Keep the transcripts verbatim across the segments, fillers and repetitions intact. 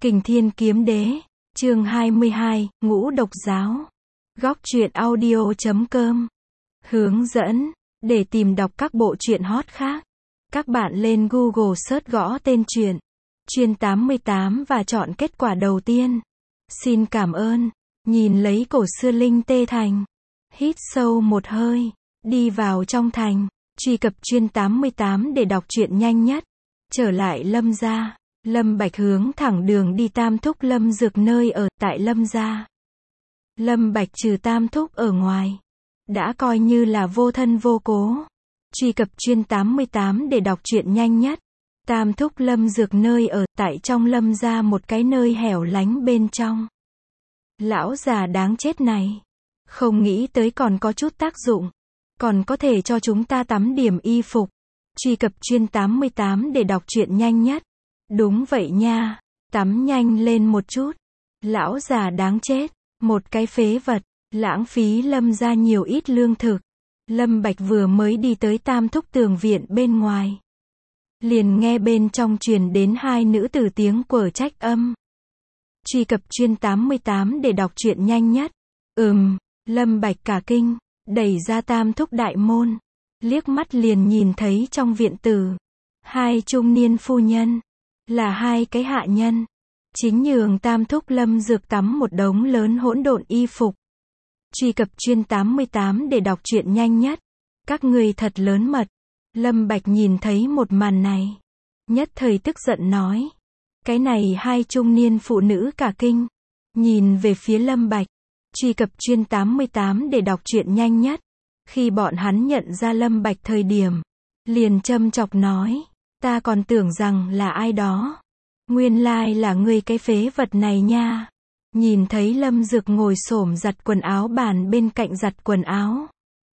Kình Thiên Kiếm Đế, chương hai mươi hai, Ngũ Độc Giáo. Góc truyện audio chấm com. Hướng dẫn, để tìm đọc các bộ truyện hot khác, các bạn lên Google search gõ tên truyện Chuyên tám mươi tám và chọn kết quả đầu tiên. Xin cảm ơn. Nhìn lấy cổ xưa linh tê thành. Hít sâu một hơi, đi vào trong thành, truy cập Chuyên tám mươi tám để đọc truyện nhanh nhất. Trở lại Lâm gia, Lâm Bạch hướng thẳng đường đi Tam Thúc Lâm Dược nơi ở tại Lâm gia. Lâm Bạch trừ Tam Thúc ở ngoài, đã coi như là vô thân vô cố. Truy cập Chuyên tám mươi tám để đọc truyện nhanh nhất. Tam Thúc Lâm Dược nơi ở tại trong Lâm gia một cái nơi hẻo lánh bên trong. Lão già đáng chết này, không nghĩ tới còn có chút tác dụng, còn có thể cho chúng ta tắm điểm y phục. Truy cập Chuyên tám mươi tám để đọc truyện nhanh nhất. Đúng vậy nha, tắm nhanh lên một chút. Lão già đáng chết, một cái phế vật, lãng phí Lâm gia nhiều ít lương thực. Lâm Bạch vừa mới đi tới Tam Thúc tường viện bên ngoài, liền nghe bên trong truyền đến hai nữ tử tiếng quở trách âm. Truy cập Chuyên tám mươi tám để đọc truyện nhanh nhất. Ừm, Lâm Bạch cả kinh, đẩy ra Tam Thúc đại môn, liếc mắt liền nhìn thấy trong viện tử hai trung niên phu nhân, là hai cái hạ nhân, chính nhường Tam Thúc Lâm Dược tắm một đống lớn hỗn độn y phục. Truy cập Chuyên tám mươi tám để đọc truyện nhanh nhất. Các người thật lớn mật. Lâm Bạch nhìn thấy một màn này, nhất thời tức giận nói. Cái này hai trung niên phụ nữ cả kinh, nhìn về phía Lâm Bạch. Truy cập Chuyên tám mươi tám để đọc truyện nhanh nhất. Khi bọn hắn nhận ra Lâm Bạch thời điểm, liền châm chọc nói, ta còn tưởng rằng là ai đó, nguyên lai là ngươi cái phế vật này nha. Nhìn thấy Lâm Dược ngồi xổm giặt quần áo bàn bên cạnh giặt quần áo,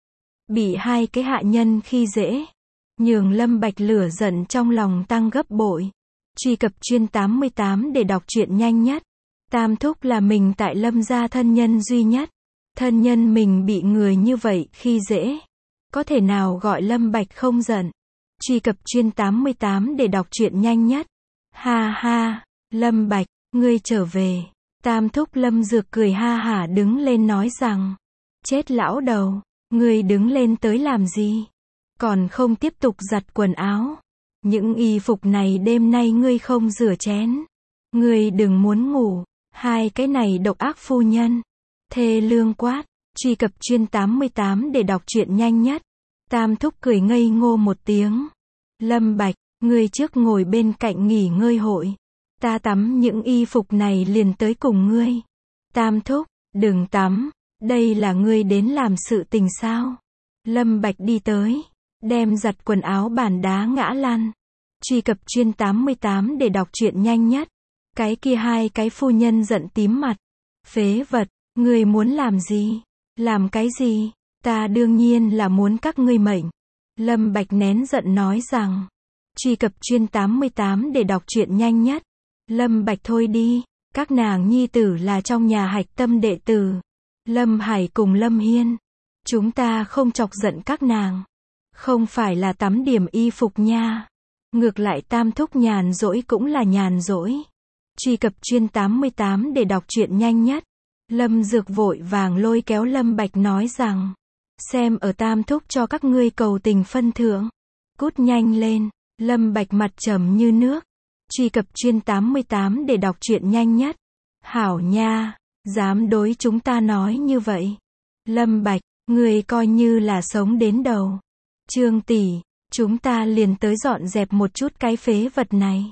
bị hai cái hạ nhân khi dễ, nhường Lâm Bạch lửa giận trong lòng tăng gấp bội. Truy cập Chuyên tám mươi tám để đọc truyện nhanh nhất. Tam Thúc là mình tại Lâm gia thân nhân duy nhất, thân nhân mình bị người như vậy khi dễ, có thể nào gọi Lâm Bạch không giận. Truy cập Chuyên tám mươi tám để đọc truyện nhanh nhất. Ha ha, Lâm Bạch, ngươi trở về. Tam Thúc Lâm Dược cười ha hả đứng lên nói rằng, chết lão đầu, ngươi đứng lên tới làm gì? Còn không tiếp tục giặt quần áo? Những y phục này đêm nay ngươi không rửa chén, ngươi đừng muốn ngủ. Hai cái này độc ác phu nhân, thê lương quát. Truy cập Chuyên tám mươi tám để đọc truyện nhanh nhất. Tam Thúc cười ngây ngô một tiếng. Lâm Bạch, ngươi trước ngồi bên cạnh nghỉ ngơi hội, ta tắm những y phục này liền tới cùng ngươi. Tam Thúc, đừng tắm, đây là ngươi đến làm sự tình sao? Lâm Bạch đi tới, đem giặt quần áo bàn đá ngã lăn. Truy cập Chuyên tám mươi tám để đọc truyện nhanh nhất. Cái kia hai cái phu nhân giận tím mặt. Phế vật, ngươi muốn làm gì? Làm cái gì? Ta đương nhiên là muốn các ngươi mệnh. Lâm Bạch nén giận nói rằng. Truy cập Chuyên tám mươi tám để đọc truyện nhanh nhất. Lâm Bạch thôi đi, các nàng nhi tử là trong nhà hạch tâm đệ tử, Lâm Hải cùng Lâm Hiên. Chúng ta không chọc giận các nàng, không phải là tắm điểm y phục nha. Ngược lại Tam Thúc nhàn rỗi cũng là nhàn rỗi. Truy cập Chuyên tám mươi tám để đọc truyện nhanh nhất. Lâm Dược vội vàng lôi kéo Lâm Bạch nói rằng, xem ở Tam Thúc cho các ngươi cầu tình phân thượng, cút nhanh lên. Lâm Bạch mặt trầm như nước. Truy cập Chuyên tám mươi tám để đọc truyện nhanh nhất. Hảo nha, dám đối chúng ta nói như vậy. Lâm Bạch, người coi như là sống đến đầu. Trương tỷ, chúng ta liền tới dọn dẹp một chút cái phế vật này.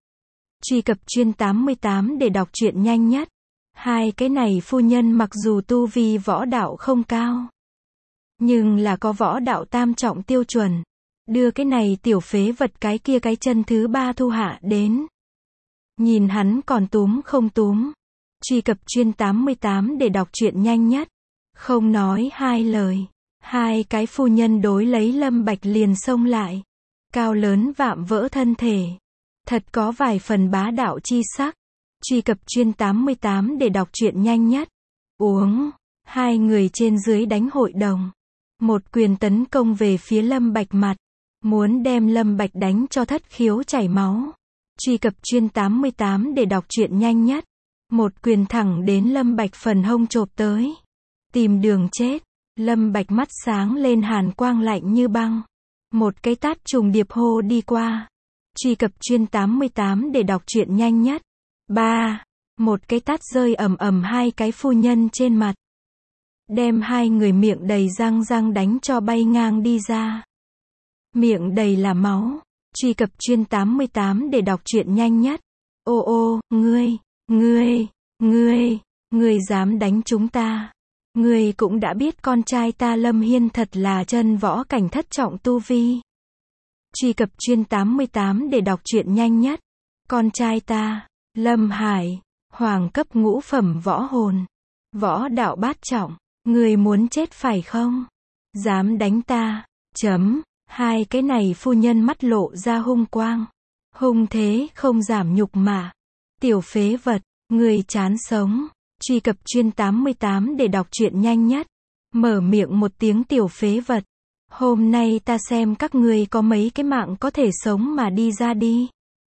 Truy cập Chuyên tám mươi tám để đọc truyện nhanh nhất. Hai cái này phu nhân mặc dù tu vi võ đạo không cao, nhưng là có võ đạo tam trọng tiêu chuẩn. Đưa cái này tiểu phế vật cái kia cái chân thứ ba thu hạ đến. Nhìn hắn còn túm không túm. Truy cập Chuyên tám mươi tám để đọc truyện nhanh nhất. Không nói hai lời, hai cái phu nhân đối lấy Lâm Bạch liền xông lại. Cao lớn vạm vỡ thân thể, thật có vài phần bá đạo chi sắc. Truy cập Chuyên tám mươi tám để đọc truyện nhanh nhất. Uống, hai người trên dưới đánh hội đồng. Một quyền tấn công về phía Lâm Bạch mặt, muốn đem Lâm Bạch đánh cho thất khiếu chảy máu. Truy cập chuyên tám mươi tám để đọc truyện nhanh nhất. Một quyền thẳng đến Lâm Bạch phần hông chộp tới. Tìm đường chết. Lâm Bạch mắt sáng lên, hàn quang lạnh như băng. Một cái tát trùng điệp hô đi qua. Truy cập chuyên tám mươi tám để đọc truyện nhanh nhất. ba. Một cái tát rơi ầm ầm hai cái phu nhân trên mặt. Đem hai người miệng đầy răng răng đánh cho bay ngang đi ra. Miệng đầy là máu. Truy cập chuyên tám mươi tám để đọc truyện nhanh nhất. Ô ô, ngươi, ngươi, ngươi, ngươi dám đánh chúng ta. Ngươi cũng đã biết con trai ta Lâm Hiên thật là chân võ cảnh thất trọng tu vi. Truy cập chuyên tám mươi tám để đọc truyện nhanh nhất. Con trai ta, Lâm Hải, hoàng cấp ngũ phẩm võ hồn. Võ đạo bát trọng. Ngươi muốn chết phải không? Dám đánh ta. Chấm. Hai cái này phu nhân mắt lộ ra hung quang. Hung thế không giảm nhục mà. Tiểu phế vật, ngươi chán sống. Truy cập chuyên tám mươi tám để đọc truyện nhanh nhất. Mở miệng một tiếng tiểu phế vật. Hôm nay ta xem các ngươi có mấy cái mạng có thể sống mà đi ra đi.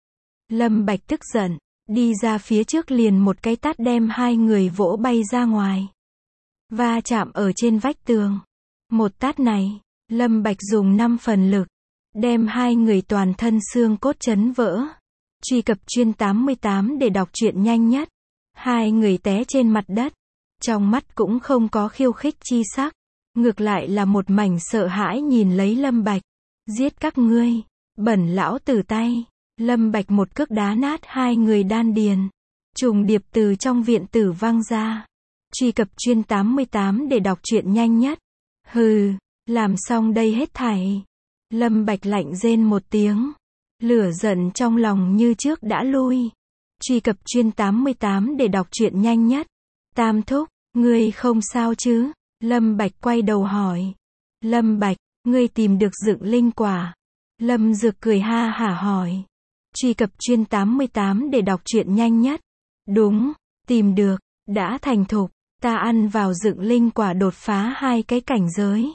Lâm Bạch tức giận, đi ra phía trước liền một cái tát đem hai người vỗ bay ra ngoài. Va chạm ở trên vách tường. Một tát này, Lâm Bạch dùng năm phần lực, đem hai người toàn thân xương cốt chấn vỡ. Truy cập chuyên tám mươi tám để đọc truyện nhanh nhất. Hai người té trên mặt đất. Trong mắt cũng không có khiêu khích chi sắc. Ngược lại là một mảnh sợ hãi nhìn lấy Lâm Bạch. Giết các ngươi, bẩn lão tử tay. Lâm Bạch một cước đá nát hai người đan điền. Trùng điệp từ trong viện tử văng ra. Truy cập chuyên tám mươi tám để đọc truyện nhanh nhất. Hừ, làm xong đây hết thảy. Lâm Bạch lạnh rên một tiếng. Lửa giận trong lòng như trước đã lui. Truy cập chuyên tám mươi tám để đọc truyện nhanh nhất. Tam thúc, ngươi không sao chứ? Lâm Bạch quay đầu hỏi. Lâm Bạch, ngươi tìm được dựng linh quả. Lâm Dược cười ha hả hỏi. Truy cập chuyên tám mươi tám để đọc truyện nhanh nhất. Đúng, tìm được, đã thành thục. Ta ăn vào dựng linh quả đột phá hai cái cảnh giới.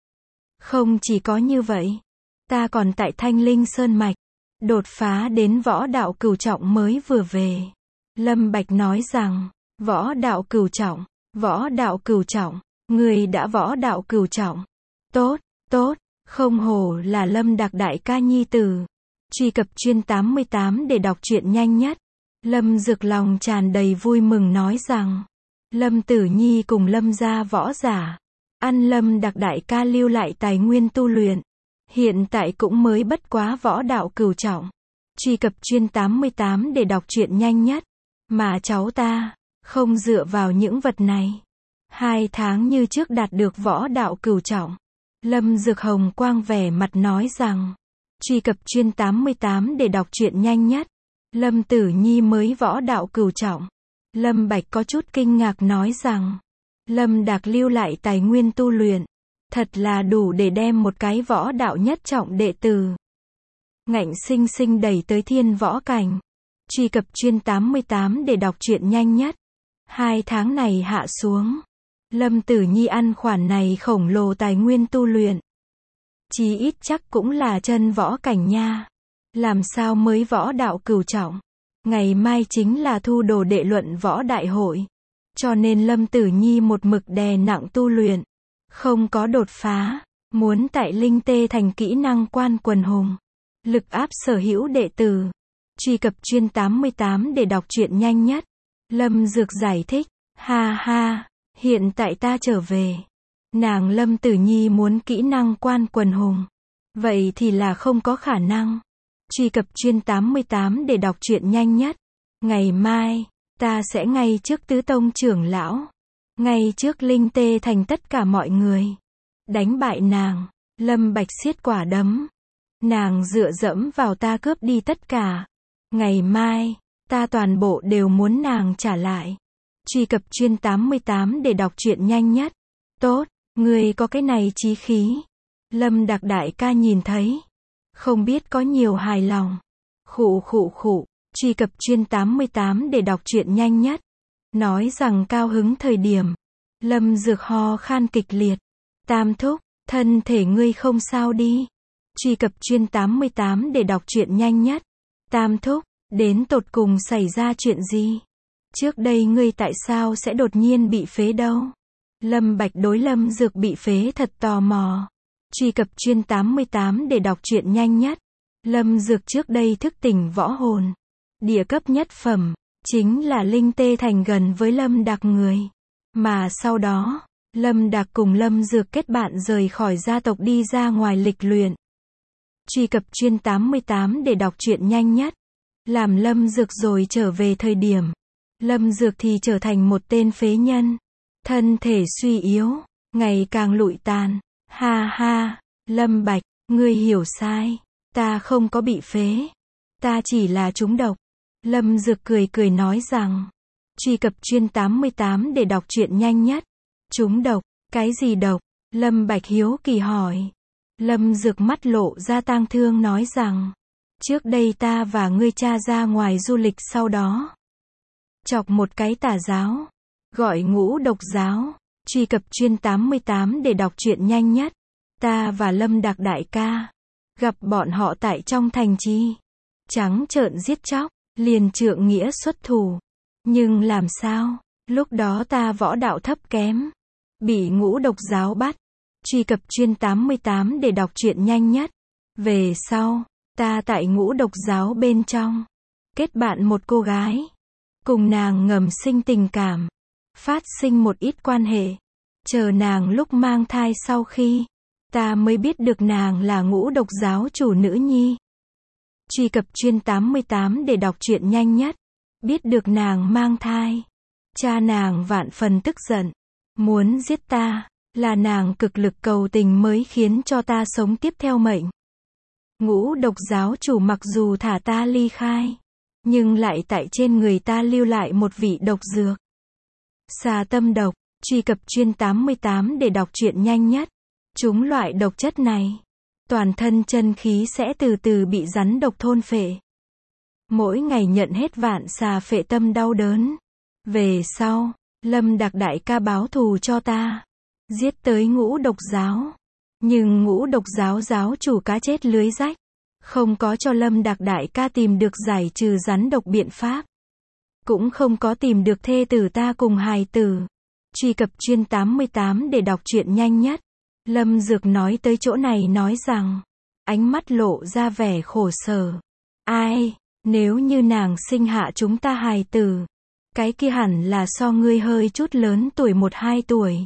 Không chỉ có như vậy, ta còn tại Thanh Linh Sơn Mạch, đột phá đến võ đạo cửu trọng mới vừa về. Lâm Bạch nói rằng, võ đạo cửu trọng, võ đạo cửu trọng, người đã võ đạo cửu trọng. Tốt, tốt, không hổ là Lâm Đặc đại ca nhi tử. Truy cập chuyên tám mươi tám để đọc truyện nhanh nhất. Lâm Dược lòng tràn đầy vui mừng nói rằng, Lâm Tử Nhi cùng Lâm gia võ giả, ăn Lâm Đặc đại ca lưu lại tài nguyên tu luyện. Hiện tại cũng mới bất quá võ đạo cửu trọng. Truy cập chuyên tám mươi tám để đọc truyện nhanh nhất. Mà cháu ta, không dựa vào những vật này. Hai tháng như trước đạt được võ đạo cửu trọng. Lâm Dược hồng quang vẻ mặt nói rằng, truy cập chuyên tám mươi tám để đọc truyện nhanh nhất. Lâm Tử Nhi mới võ đạo cửu trọng. Lâm Bạch có chút kinh ngạc nói rằng, Lâm Đạc lưu lại tài nguyên tu luyện, thật là đủ để đem một cái võ đạo nhất trọng đệ tử ngạnh sinh sinh đẩy tới thiên võ cảnh. Truy cập chuyên tám mươi tám để đọc truyện nhanh nhất. Hai tháng này hạ xuống, Lâm Tử Nhi ăn khoản này khổng lồ tài nguyên tu luyện. Chí ít chắc cũng là chân võ cảnh nha. Làm sao mới võ đạo cửu trọng? Ngày mai chính là thu đồ đệ luận võ đại hội. Cho nên Lâm Tử Nhi một mực đè nặng tu luyện. Không có đột phá. Muốn tại Linh Tê thành kỹ năng quan quần hùng. Lực áp sở hữu đệ tử. Truy cập chuyên tám mươi tám để đọc truyện nhanh nhất. Lâm Dược giải thích. Ha ha, hiện tại ta trở về. Nàng Lâm Tử Nhi muốn kỹ năng quan quần hùng. Vậy thì là không có khả năng. Truy cập chuyên tám mươi tám để đọc truyện nhanh nhất. Ngày mai, ta sẽ ngay trước tứ tông trưởng lão. Ngay trước Linh Tê thành tất cả mọi người. Đánh bại nàng. Lâm Bạch siết quả đấm. Nàng dựa dẫm vào ta cướp đi tất cả. Ngày mai, ta toàn bộ đều muốn nàng trả lại. Truy cập chuyên tám mươi tám để đọc truyện nhanh nhất. Tốt, ngươi có cái này chí khí. Lâm Đặc đại ca nhìn thấy. Không biết có nhiều hài lòng. Khụ khụ khụ. Truy cập chuyên tám mươi tám để đọc truyện nhanh nhất. Nói rằng cao hứng thời điểm. Lâm Dược ho khan kịch liệt. Tam thúc, thân thể ngươi không sao đi. Truy cập chuyên tám mươi tám để đọc truyện nhanh nhất. Tam thúc, Đến tột cùng xảy ra chuyện gì? Trước đây ngươi tại sao sẽ đột nhiên bị phế đâu? Lâm Bạch đối Lâm Dược bị phế thật tò mò. Truy cập chuyên tám mươi tám để đọc truyện nhanh nhất. Lâm Dược trước đây thức tỉnh võ hồn. Địa cấp nhất phẩm, chính là linh tê thành gần với Lâm Đạc người. Mà sau đó, Lâm Đạc cùng Lâm Dược kết bạn rời khỏi gia tộc đi ra ngoài lịch luyện. Truy cập chuyên tám mươi tám để đọc truyện nhanh nhất. Làm Lâm Dược rồi trở về thời điểm. Lâm Dược thì trở thành một tên phế nhân. Thân thể suy yếu, ngày càng lụi tàn. Ha ha, Lâm Bạch, ngươi hiểu sai. Ta không có bị phế. Ta chỉ là trúng độc. Lâm Dược cười cười nói rằng. Truy cập chuyên tám mươi tám để đọc truyện nhanh nhất. Trúng độc, cái gì độc? Lâm Bạch hiếu kỳ hỏi. Lâm Dược mắt lộ ra tang thương nói rằng. Trước đây ta và ngươi cha ra ngoài du lịch sau đó. Chọc một cái tà giáo. Gọi ngũ độc giáo. Truy cập chuyên tám mươi tám để đọc truyện nhanh nhất. Ta và Lâm Đạc đại ca. Gặp bọn họ tại trong thành trì. Trắng trợn giết chóc. Liền trượng nghĩa xuất thủ. Nhưng làm sao? Lúc đó ta võ đạo thấp kém. Bị ngũ độc giáo bắt. Truy cập chuyên tám mươi tám để đọc truyện nhanh nhất. Về sau, ta tại ngũ độc giáo bên trong. Kết bạn một cô gái. Cùng nàng ngầm sinh tình cảm. Phát sinh một ít quan hệ. Chờ nàng lúc mang thai sau khi. Ta mới biết được nàng là ngũ độc giáo chủ nữ nhi. Truy cập chuyên tám mươi tám để đọc truyện nhanh nhất. Biết được nàng mang thai. Cha nàng vạn phần tức giận. Muốn giết ta. Là nàng cực lực cầu tình mới khiến cho ta sống tiếp theo mệnh. Ngũ độc giáo chủ mặc dù thả ta ly khai. Nhưng lại tại trên người ta lưu lại một vị độc dược. Xà tâm độc. Truy cập chuyên tám mươi tám để đọc truyện nhanh nhất. Chúng loại độc chất này. Toàn thân chân khí sẽ từ từ bị rắn độc thôn phệ. Mỗi ngày nhận hết vạn xà phệ tâm đau đớn. Về sau, Lâm Đạc đại ca báo thù cho ta. Giết tới ngũ độc giáo. Nhưng ngũ độc giáo giáo chủ cá chết lưới rách. Không có cho Lâm Đạc đại ca tìm được giải trừ rắn độc biện pháp. Cũng không có tìm được thê tử ta cùng hài tử. Truy cập chuyên tám mươi tám để đọc truyện nhanh nhất. Lâm Dược nói tới chỗ này nói rằng. Ánh mắt lộ ra vẻ khổ sở. Ai, nếu như nàng sinh hạ chúng ta hài tử. Cái kia hẳn là so ngươi hơi chút lớn tuổi một hai tuổi.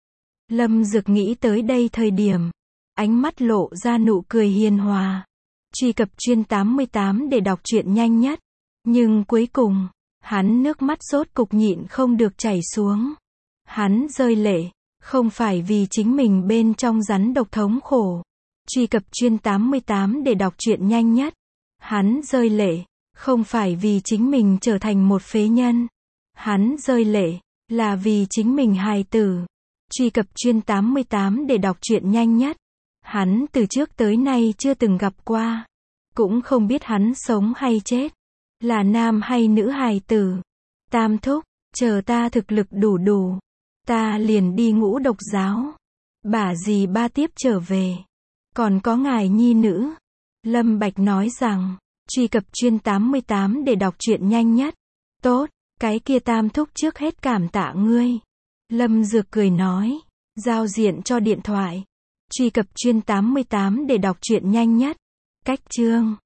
Lâm Dược nghĩ tới đây thời điểm. Ánh mắt lộ ra nụ cười hiền hòa. Truy cập chuyên tám mươi tám để đọc truyện nhanh nhất. Nhưng cuối cùng, hắn nước mắt rốt cục nhịn không được chảy xuống. Hắn rơi lệ, không phải vì chính mình bên trong rắn độc thống khổ. Truy cập chuyên tám mươi tám để đọc truyện nhanh nhất. Hắn rơi lệ, không phải vì chính mình trở thành một phế nhân. Hắn rơi lệ, là vì chính mình hài tử. Truy cập chuyên tám mươi tám để đọc truyện nhanh nhất. Hắn từ trước tới nay chưa từng gặp qua. Cũng không biết hắn sống hay chết. Là nam hay nữ hài tử. Tam thúc, chờ ta thực lực đủ đủ. Ta liền đi ngũ độc giáo. Bà dì ba tiếp trở về. Còn có ngài nhi nữ. Lâm Bạch nói rằng. Truy cập chuyên tám mươi tám để đọc truyện nhanh nhất. Tốt, cái kia tam thúc trước hết cảm tạ ngươi. Lâm Dược cười nói. Giao diện cho điện thoại. Truy cập chuyên tám mươi tám để đọc truyện nhanh nhất. Cách chương.